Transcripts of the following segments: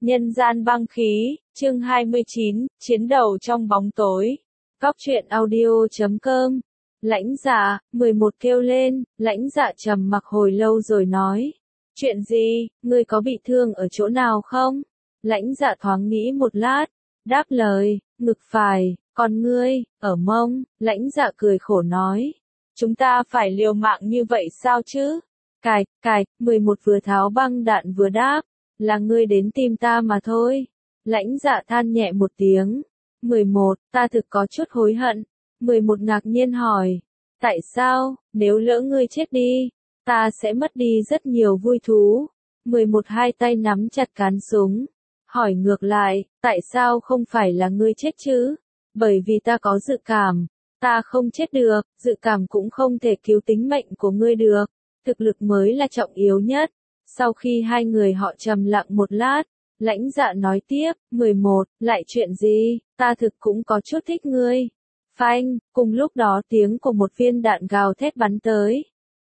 Nhân gian băng khí, chương 29, chiến đầu trong bóng tối. Góc truyện audio.com. Lãnh Dạ, 11 kêu lên, Lãnh Dạ trầm mặc hồi lâu rồi nói. Chuyện gì, ngươi có bị thương ở chỗ nào không? Lãnh Dạ thoáng nghĩ một lát, đáp lời, ngực phải, còn ngươi, ở mông. Lãnh Dạ cười khổ nói. Chúng ta phải liều mạng như vậy sao chứ? Cài, 11 vừa tháo băng đạn vừa đáp. Là ngươi đến tìm ta mà thôi. Lãnh Dạ than nhẹ một tiếng. 11, ta thực có chút hối hận. 11 ngạc nhiên hỏi. Tại sao, nếu lỡ ngươi chết đi, ta sẽ mất đi rất nhiều vui thú. 11 hai tay nắm chặt cán súng. Hỏi ngược lại, tại sao không phải là ngươi chết chứ? Bởi vì ta có dự cảm. Ta không chết được, dự cảm cũng không thể cứu tính mệnh của ngươi được. Thực lực mới là trọng yếu nhất. Sau khi hai người họ trầm lặng một lát, Lãnh Dạ nói tiếp, 11, lại chuyện gì, ta thực cũng có chút thích ngươi. Phanh, cùng lúc đó tiếng của một viên đạn gào thét bắn tới.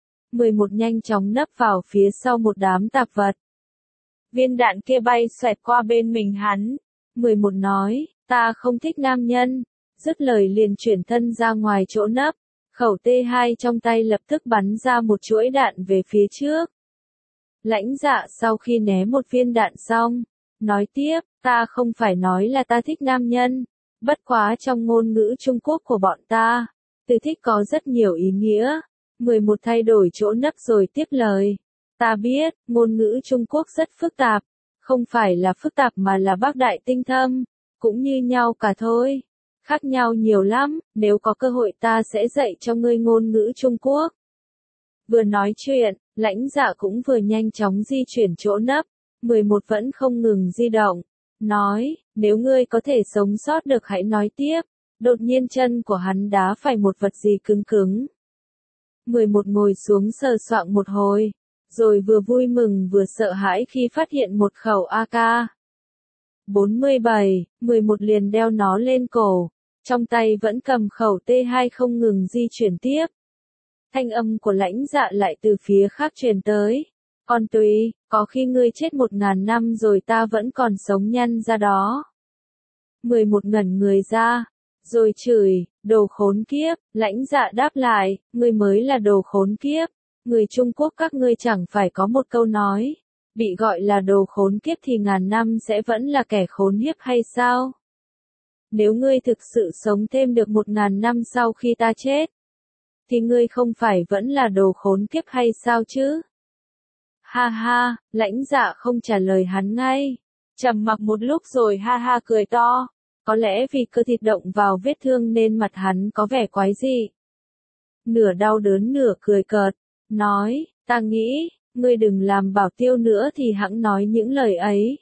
11 nhanh chóng nấp vào phía sau một đám tạp vật. Viên đạn kia bay xoẹt qua bên mình hắn. 11 nói, ta không thích nam nhân. Dứt lời liền chuyển thân ra ngoài chỗ nấp. Khẩu T2 trong tay lập tức bắn ra một chuỗi đạn về phía trước. Lãnh Dạ sau khi né một viên đạn xong, nói tiếp, ta không phải nói là ta thích nam nhân, bất quá trong ngôn ngữ Trung Quốc của bọn ta, từ thích có rất nhiều ý nghĩa. 11 thay đổi chỗ nấp rồi tiếp lời. Ta biết, ngôn ngữ Trung Quốc rất phức tạp, không phải là phức tạp mà là bác đại tinh thâm, cũng như nhau cả thôi. Khác nhau nhiều lắm, nếu có cơ hội ta sẽ dạy cho ngươi ngôn ngữ Trung Quốc. Vừa nói chuyện, Lãnh Dạ cũng vừa nhanh chóng di chuyển chỗ nấp, 11 vẫn không ngừng di động. Nói, nếu ngươi có thể sống sót được hãy nói tiếp. Đột nhiên chân của hắn đá phải một vật gì cứng cứng. 11 ngồi xuống sờ soạng một hồi, rồi vừa vui mừng vừa sợ hãi khi phát hiện một khẩu AK. 47, 11 liền đeo nó lên cổ, trong tay vẫn cầm khẩu T2 không ngừng di chuyển tiếp. Thanh âm của Lãnh Dạ lại từ phía khác truyền tới. Còn tùy, có khi ngươi chết 1000 năm rồi ta vẫn còn sống nhăn ra đó. 11 ngẩn người ra, rồi chửi, đồ khốn kiếp. Lãnh Dạ đáp lại, ngươi mới là đồ khốn kiếp. Người Trung Quốc các ngươi chẳng phải có một câu nói, bị gọi là đồ khốn kiếp thì ngàn năm sẽ vẫn là kẻ khốn hiếp hay sao? Nếu ngươi thực sự sống thêm được 1000 năm sau khi ta chết, thì ngươi không phải vẫn là đồ khốn kiếp hay sao chứ? Ha ha, Lãnh Dạ không trả lời hắn ngay. Trầm mặc một lúc rồi ha ha cười to. Có lẽ vì cơ thịt động vào vết thương nên mặt hắn có vẻ quái dị. Nửa đau đớn nửa cười cợt. Nói, ta nghĩ, ngươi đừng làm bảo tiêu nữa thì hẵng nói những lời ấy.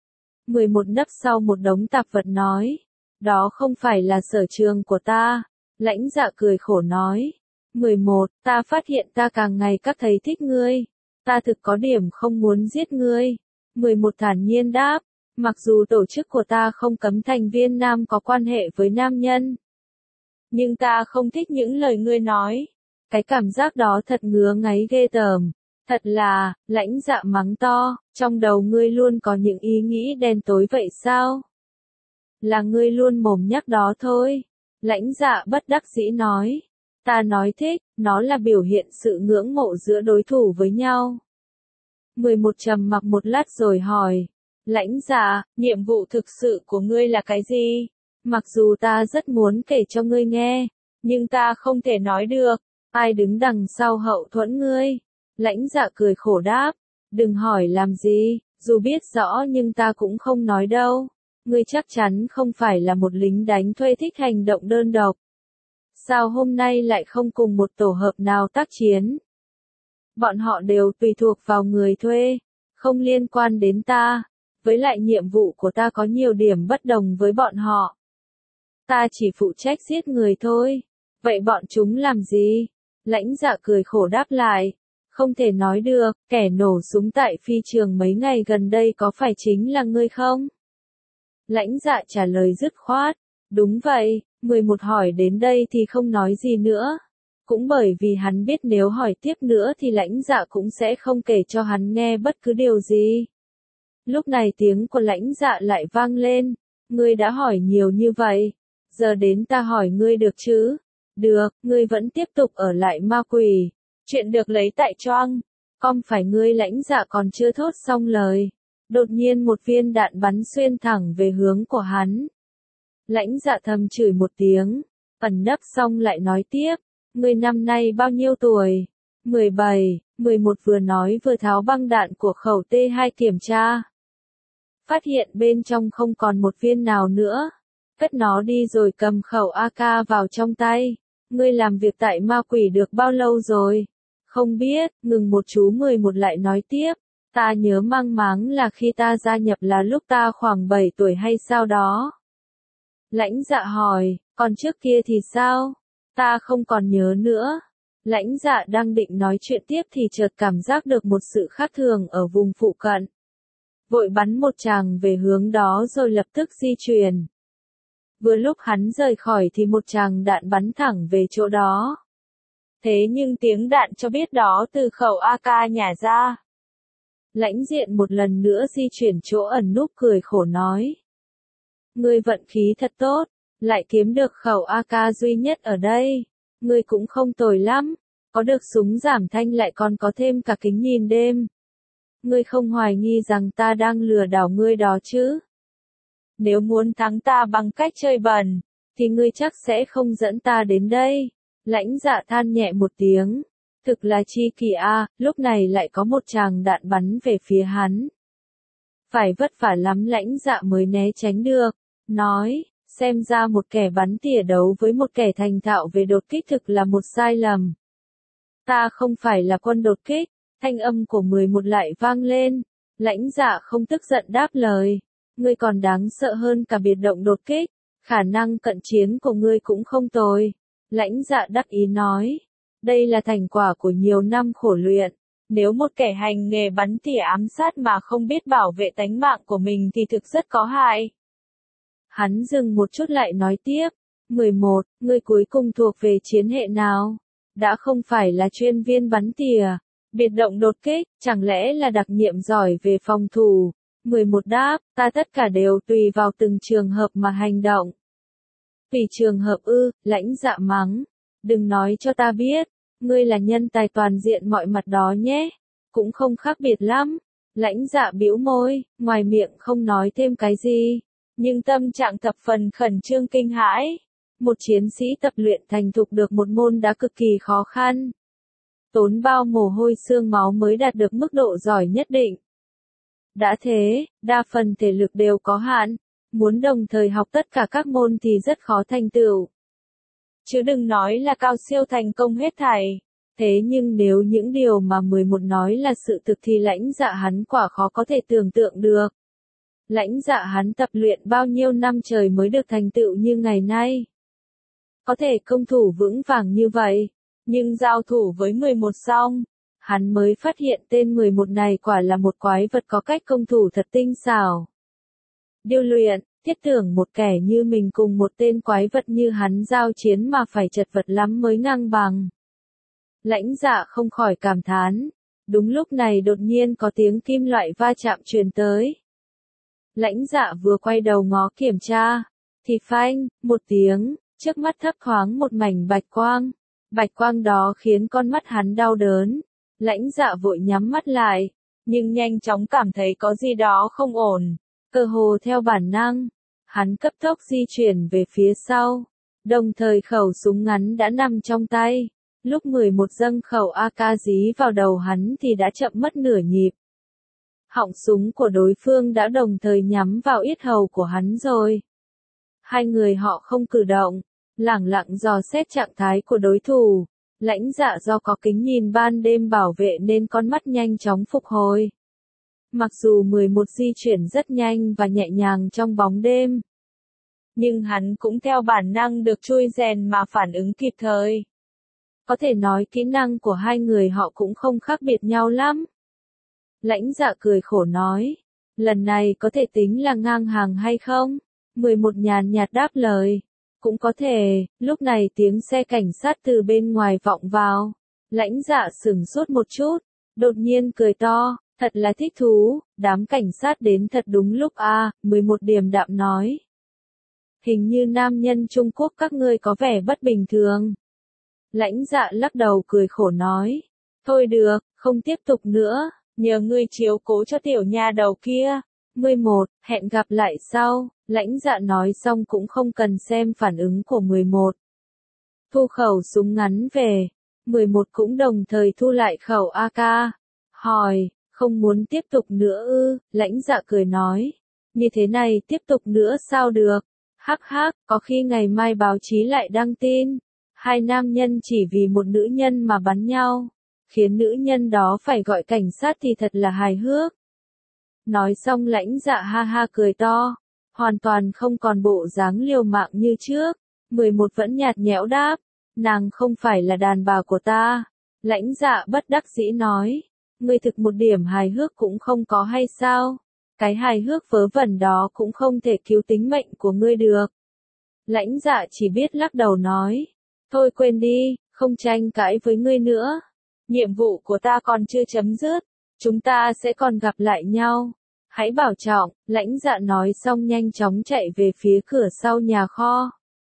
11 nấp sau một đống tạp vật nói. Đó không phải là sở trường của ta. Lãnh Dạ cười khổ nói. 11, ta phát hiện ta càng ngày các thấy thích ngươi. Ta thực có điểm không muốn giết ngươi. 11 thản nhiên đáp. Mặc dù tổ chức của ta không cấm thành viên nam có quan hệ với nam nhân. Nhưng ta không thích những lời ngươi nói. Cái cảm giác đó thật ngứa ngáy ghê tởm. Thật là, Lãnh Dạ mắng to, trong đầu ngươi luôn có những ý nghĩ đen tối vậy sao? Là ngươi luôn mồm nhắc đó thôi. Lãnh Dạ bất đắc dĩ nói. Ta nói thích, nó là biểu hiện sự ngưỡng mộ giữa đối thủ với nhau. 11 trầm mặc một lát rồi hỏi. Lãnh Dạ, nhiệm vụ thực sự của ngươi là cái gì? Mặc dù ta rất muốn kể cho ngươi nghe, nhưng ta không thể nói được. Ai đứng đằng sau hậu thuẫn ngươi? Lãnh Dạ cười khổ đáp. Đừng hỏi làm gì, dù biết rõ nhưng ta cũng không nói đâu. Ngươi chắc chắn không phải là một lính đánh thuê thích hành động đơn độc. Sao hôm nay lại không cùng một tổ hợp nào tác chiến? Bọn họ đều tùy thuộc vào người thuê, không liên quan đến ta. Với lại nhiệm vụ của ta có nhiều điểm bất đồng với bọn họ. Ta chỉ phụ trách giết người thôi. Vậy bọn chúng làm gì? Lãnh Dạ cười khổ đáp lại. Không thể nói được, kẻ nổ súng tại phi trường mấy ngày gần đây có phải chính là ngươi không? Lãnh Dạ trả lời dứt khoát. Đúng vậy. 11 hỏi đến đây thì không nói gì nữa. Cũng bởi vì hắn biết nếu hỏi tiếp nữa thì Lãnh Dạ cũng sẽ không kể cho hắn nghe bất cứ điều gì. Lúc này tiếng của Lãnh Dạ lại vang lên. Ngươi đã hỏi nhiều như vậy. Giờ đến ta hỏi ngươi được chứ? Được, ngươi vẫn tiếp tục ở lại ma quỷ. Chuyện được lấy tại Choang. Không phải ngươi. Lãnh Dạ còn chưa thốt xong lời. Đột nhiên một viên đạn bắn xuyên thẳng về hướng của hắn. Lãnh Dạ thầm chửi một tiếng. Ẩn nấp xong lại nói tiếp. Ngươi năm nay bao nhiêu tuổi? 17, 11 vừa nói vừa tháo băng đạn của khẩu T2 kiểm tra. Phát hiện bên trong không còn một viên nào nữa. Cất nó đi rồi cầm khẩu AK vào trong tay. Ngươi làm việc tại ma quỷ được bao lâu rồi? Không biết, ngừng một chú 11 lại nói tiếp. Ta nhớ mang máng là khi ta gia nhập là lúc ta khoảng 7 tuổi hay sao đó. Lãnh Dạ hỏi, còn trước kia thì sao? Ta không còn nhớ nữa. Lãnh Dạ đang định nói chuyện tiếp thì chợt cảm giác được một sự khác thường ở vùng phụ cận. Vội bắn một tràng về hướng đó rồi lập tức di chuyển. Vừa lúc hắn rời khỏi thì một tràng đạn bắn thẳng về chỗ đó. Thế nhưng tiếng đạn cho biết đó từ khẩu AK nhả ra. Lãnh Diện một lần nữa di chuyển chỗ ẩn núp cười khổ nói. Ngươi vận khí thật tốt, lại kiếm được khẩu AK duy nhất ở đây. Ngươi cũng không tồi lắm, có được súng giảm thanh lại còn có thêm cả kính nhìn đêm. Ngươi không hoài nghi rằng ta đang lừa đảo ngươi đó chứ? Nếu muốn thắng ta bằng cách chơi bẩn, thì ngươi chắc sẽ không dẫn ta đến đây. Lãnh Dạ than nhẹ một tiếng. Thực là chi kỳ a, lúc này lại có một tràng đạn bắn về phía hắn. Phải vất vả lắm Lãnh Dạ mới né tránh được. Nói, xem ra một kẻ bắn tỉa đấu với một kẻ thành thạo về đột kích thực là một sai lầm. Ta không phải là quân đột kích. Thanh âm của 11 lại vang lên. Lãnh Dạ không tức giận đáp lời. Ngươi còn đáng sợ hơn cả biệt động đột kích. Khả năng cận chiến của ngươi cũng không tồi. Lãnh Dạ đắc ý nói. Đây là thành quả của nhiều năm khổ luyện. Nếu một kẻ hành nghề bắn tỉa ám sát mà không biết bảo vệ tánh mạng của mình thì thực rất có hại. Hắn dừng một chút lại nói tiếp. 11, ngươi cuối cùng thuộc về chiến hệ nào? Đã không phải là chuyên viên bắn tỉa. Biệt động đột kích, chẳng lẽ là đặc nhiệm giỏi về phòng thủ? 11 đáp, ta tất cả đều tùy vào từng trường hợp mà hành động. Tùy trường hợp ư? Lãnh Dạ mắng. Đừng nói cho ta biết, ngươi là nhân tài toàn diện mọi mặt đó nhé. Cũng không khác biệt lắm. Lãnh Dạ bĩu môi, ngoài miệng không nói thêm cái gì. Nhưng tâm trạng thập phần khẩn trương kinh hãi. Một chiến sĩ tập luyện thành thục được một môn đã cực kỳ khó khăn. Tốn bao mồ hôi xương máu mới đạt được mức độ giỏi nhất định. Đã thế, đa phần thể lực đều có hạn. Muốn đồng thời học tất cả các môn thì rất khó thành tựu. Chứ đừng nói là cao siêu thành công hết thảy. Thế nhưng nếu những điều mà 11 nói là sự thực thì Lãnh Dạ hắn quả khó có thể tưởng tượng được. Lãnh Dạ hắn tập luyện bao nhiêu năm trời mới được thành tựu như ngày nay. Có thể công thủ vững vàng như vậy. Nhưng giao thủ với 11 xong, hắn mới phát hiện tên 11 này quả là một quái vật có cách công thủ thật tinh xảo. Điêu luyện, thiết tưởng một kẻ như mình cùng một tên quái vật như hắn giao chiến mà phải chật vật lắm mới ngang bằng. Lãnh Dạ không khỏi cảm thán. Đúng lúc này đột nhiên có tiếng kim loại va chạm truyền tới. Lãnh Dạ vừa quay đầu ngó kiểm tra, thì phanh, một tiếng, trước mắt thấp thoáng một mảnh bạch quang. Bạch quang đó khiến con mắt hắn đau đớn. Lãnh Dạ vội nhắm mắt lại, nhưng nhanh chóng cảm thấy có gì đó không ổn. Cơ hồ theo bản năng, hắn cấp tốc di chuyển về phía sau. Đồng thời khẩu súng ngắn đã nằm trong tay. Lúc 11 dâng khẩu AK dí vào đầu hắn thì đã chậm mất nửa nhịp. Họng súng của đối phương đã đồng thời nhắm vào yết hầu của hắn rồi. Hai người họ không cử động, lẳng lặng dò xét trạng thái của đối thủ. Lãnh Dạ do có kính nhìn ban đêm bảo vệ nên con mắt nhanh chóng phục hồi. Mặc dù 11 di chuyển rất nhanh và nhẹ nhàng trong bóng đêm, nhưng hắn cũng theo bản năng được trui rèn mà phản ứng kịp thời. Có thể nói kỹ năng của hai người họ cũng không khác biệt nhau lắm. Lãnh Dạ cười khổ nói, lần này có thể tính là ngang hàng hay không? 11 nhàn nhạt đáp lời. Cũng có thể. Lúc này tiếng xe cảnh sát từ bên ngoài vọng vào. Lãnh Dạ sửng sốt một chút, đột nhiên cười to, Thật là thích thú, đám cảnh sát đến thật đúng lúc a. 11 điềm đạm nói. Hình như nam nhân Trung Quốc các ngươi có vẻ bất bình thường. Lãnh Dạ lắc đầu cười khổ nói. Thôi được, không tiếp tục nữa, nhờ ngươi chiếu cố cho tiểu nha đầu kia. 11, hẹn gặp lại sau, Lãnh Dạ nói xong cũng không cần xem phản ứng của 11. Thu khẩu súng ngắn về, 11 cũng đồng thời thu lại khẩu AK. Hỏi, không muốn tiếp tục nữa ư? Lãnh Dạ cười nói. Như thế này tiếp tục nữa sao được? Hắc hắc, có khi ngày mai báo chí lại đăng tin. Hai nam nhân chỉ vì một nữ nhân mà bắn nhau, khiến nữ nhân đó phải gọi cảnh sát thì thật là hài hước. Nói xong Lãnh Dạ ha ha cười to, hoàn toàn không còn bộ dáng liều mạng như trước. 11 vẫn nhạt nhẽo đáp, nàng không phải là đàn bà của ta. Lãnh Dạ bất đắc dĩ nói, ngươi thực một điểm hài hước cũng không có hay sao? Cái hài hước vớ vẩn đó cũng không thể cứu tính mệnh của ngươi được. Lãnh Dạ chỉ biết lắc đầu nói, thôi quên đi, không tranh cãi với ngươi nữa. Nhiệm vụ của ta còn chưa chấm dứt, chúng ta sẽ còn gặp lại nhau. Hãy bảo trọng, Lãnh Dạ nói xong nhanh chóng chạy về phía cửa sau nhà kho.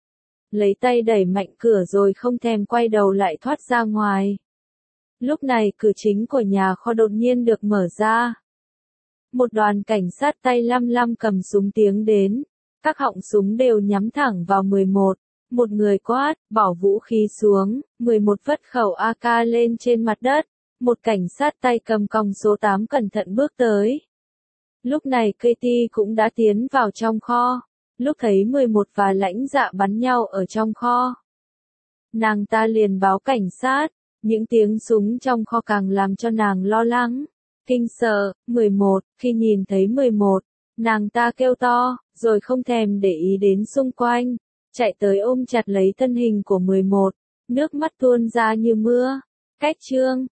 Lấy tay đẩy mạnh cửa rồi không thèm quay đầu lại thoát ra ngoài. Lúc này cửa chính của nhà kho đột nhiên được mở ra. Một đoàn cảnh sát tay lăm lăm cầm súng tiến đến. Các họng súng đều nhắm thẳng vào 11. Một người quát, bỏ vũ khí xuống. 11 vất khẩu AK lên trên mặt đất. Một cảnh sát tay cầm còng số 8 cẩn thận bước tới. Lúc này Katie cũng đã tiến vào trong kho. Lúc thấy 11 và Lãnh Dạ bắn nhau ở trong kho, nàng ta liền báo cảnh sát. Những tiếng súng trong kho càng làm cho nàng lo lắng, kinh sợ. 11, khi nhìn thấy 11, nàng ta kêu to, rồi không thèm để ý đến xung quanh, chạy tới ôm chặt lấy thân hình của 11, nước mắt tuôn ra như mưa. Cách chương